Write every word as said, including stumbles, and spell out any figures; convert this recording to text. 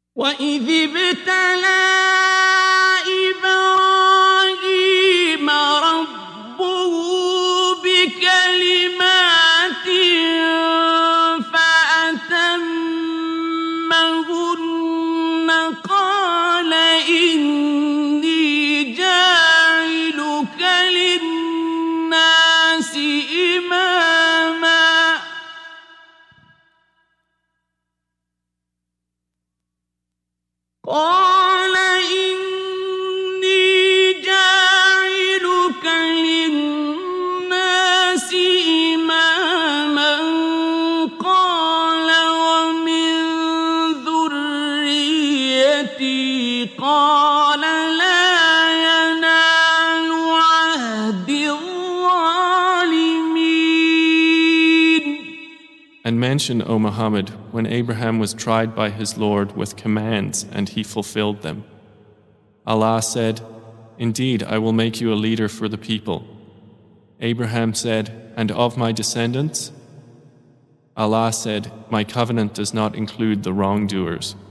وَإِذِ ابْتَلَىٰ إِبْرَاهِيمَ رَبُّهُ بِكَلِمَاتٍ فَأَتَمَّهُنَّ قَالَ إِنِّي جَاعِلُكَ لِلنَّاسِ إِمَامًا قال إني جاعلك للناس إماما قال ومن ذريتي قال لا ينال عهد الظالمين. And mention, O Muhammad, when Abraham was tried by his Lord with commands and he fulfilled them. Allah said, "Indeed, I will make you a leader for the people." Abraham said, "And of my descendants?" Allah said, "My covenant does not include the wrongdoers."